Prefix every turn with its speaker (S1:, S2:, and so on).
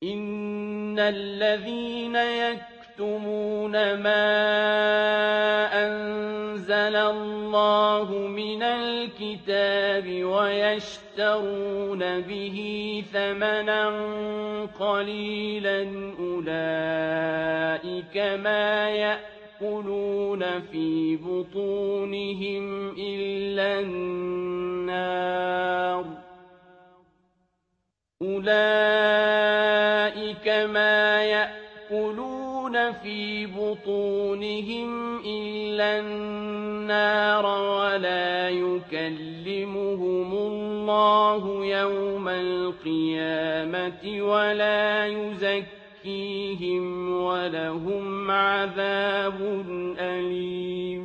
S1: إِنَّ الَّذِينَ يَكْتُمُونَ مَا أَنزَلَ اللَّهُ مِنَ الْكِتَابِ وَيَشْتَرُونَ بِهِ ثَمَنًا قَلِيلًا أُولَٰئِكَ مَا يَأْكُلُونَ فِي بُطُونِهِمْ إِلَّا النَّارَ وَلَا يُكَلِّمُهُمُ اللَّهُ يَوْمَ الْقِيَامَةِ وَلَا يُزَكِّيهِمْ وَلَهُمْ عَذَابٌ أَلِيمٌ